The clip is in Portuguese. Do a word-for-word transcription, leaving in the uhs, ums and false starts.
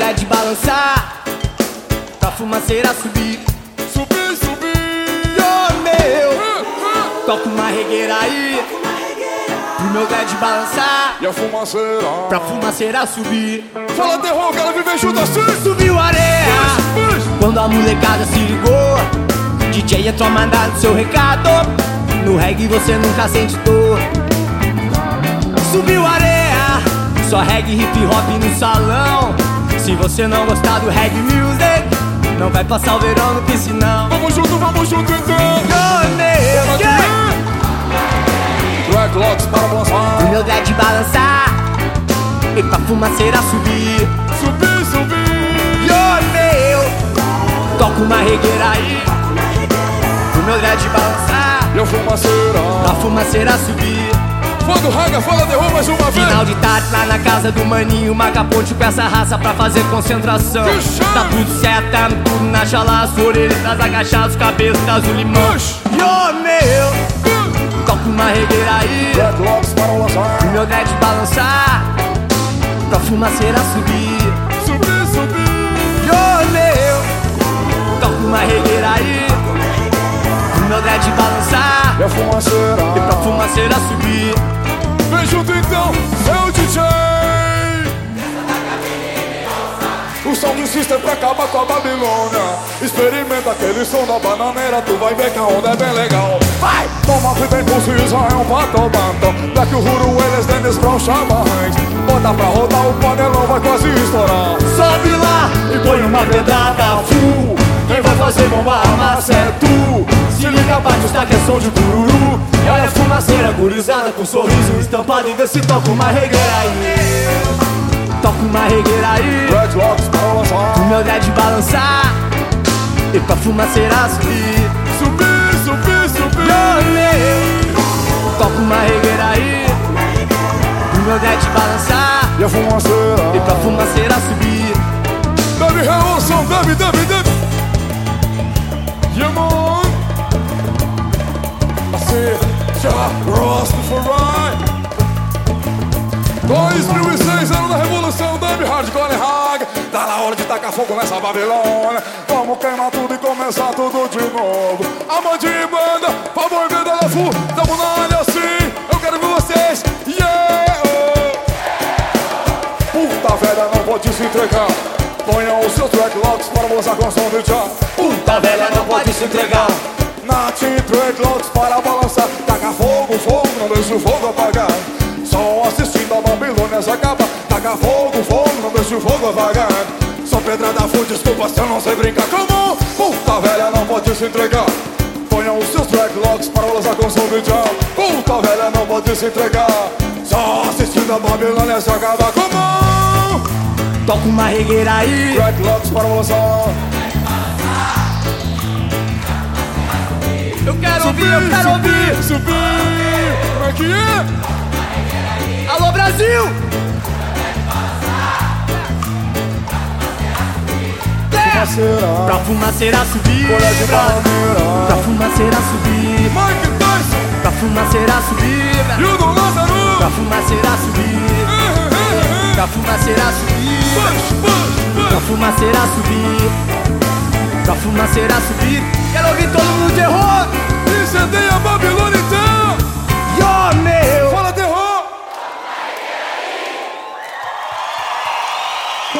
lugar de balançar, pra fumaceira subir. Subir, subir. Ô meu, toca uma regueira aí, pro meu lugar de balançar, E a fumaceira, pra fumaceira subir. fala terror, que ela vive junto assim. Subiu areia, quando a molecada se ligou, D J entrou mandando seu recado. No reggae você nunca sente dor. Subiu areia, só reggae hip hop no salão. Se você não gostar do reggae music, não vai passar o verão no piscinão. Vamos junto, vamos junto então. Ô meu, yeah. Dreadlocks para balançar. Pro meu lugar de balançar e pra fumaceira subir. Subir, subir. Ô meu, toca uma regueira aí, pro meu lugar de balançar, E a fumaceira, pra fumaceira subir. fã do raga, fala terror mais uma vez. Final de tarde lá na casa do maninho, marca ponte com essa raça pra fazer concentração. Puxa. Tá tudo certo, tá tudo na chalaça, orelhas das agachadas, cabeça das do limão. Puxa. Yo, meu, toca uma regueira aí, Dreadlocks para balançar. pro meu lugar de balançar, pra fumaceira subir. Subir, subir. Yo, meu, toca uma regueira aí, pro meu lugar de balançar E a fumaceira, e pra fumaceira subir. vem junto então, seu D J. O som do system pra acabar com a Babilônia. Experimenta aquele som da bananeira, tu vai ver que a onda é bem legal. Vai! Toma fita impulso e Israel bato bato. Black o Huru, eles Dennis Brown chama Hanks. Bota pra rodar, o panelão vai quase estourar. Sobe lá E põe uma pedrada full. Quem vai fazer bomba a massa é tu. se liga, bate os taques, é som de cururu. E olha a fumaceira gurizada com sorriso estampado. E vê se toca uma regueira aí, toca uma regueira aí, Dreadlocks para lançar. pro meu lugar de balançar e pra fumaceira subir. Subir, subir, subir. Yo, meu, toca uma regueira aí, pro meu lugar de balançar E a fumaceira, e pra fumaceira subir. Deve reação, deve, deve, deve. Yeah, man. Assim, já, Rastafari. dois mil e seis, ano da revolução, deve hardcore haga. Tá na hora de tacar fogo nessa Babilônia. Vamos queimar tudo e começar tudo de novo. Amante e banda, favor, vida da fu. Tamo na área assim, eu quero ver vocês. Yeah! Puta velha, não pode se entregar. Ponham os seus dreadlocks para mostrar com som de tchau. Puta velha, não pode se entregar. Nath dreadlocks para balançar. Taca fogo, fogo, não deixa o fogo apagar. Só assistindo a Babilônia se acaba. Taca fogo, fogo, não deixa o fogo apagar. Só pedrada full, desculpa se eu não sei brincar. Como? Puta velha, não pode se entregar. Ponham os seus dreadlocks para balançar com som de tchau. Puta velha, não pode se entregar. Só assistindo a Babilônia se acaba. Como? Toca uma regueira aí, Dreadlocks para balançar. eu quero ouvir, eu quero ouvir. Subir, como é que é? Alô Brasil! Fumaceira, Pra fumaceira subir, colher de bananeira. pra fumaceira subir, Mike Tyson pra fumaceira subir, e o do pra Lázaro. fumaceira subir, pra fumaceira subir, Push, push, pra push. fumaceira subir, pra fumaceira subir. Quero ouvir todo mundo.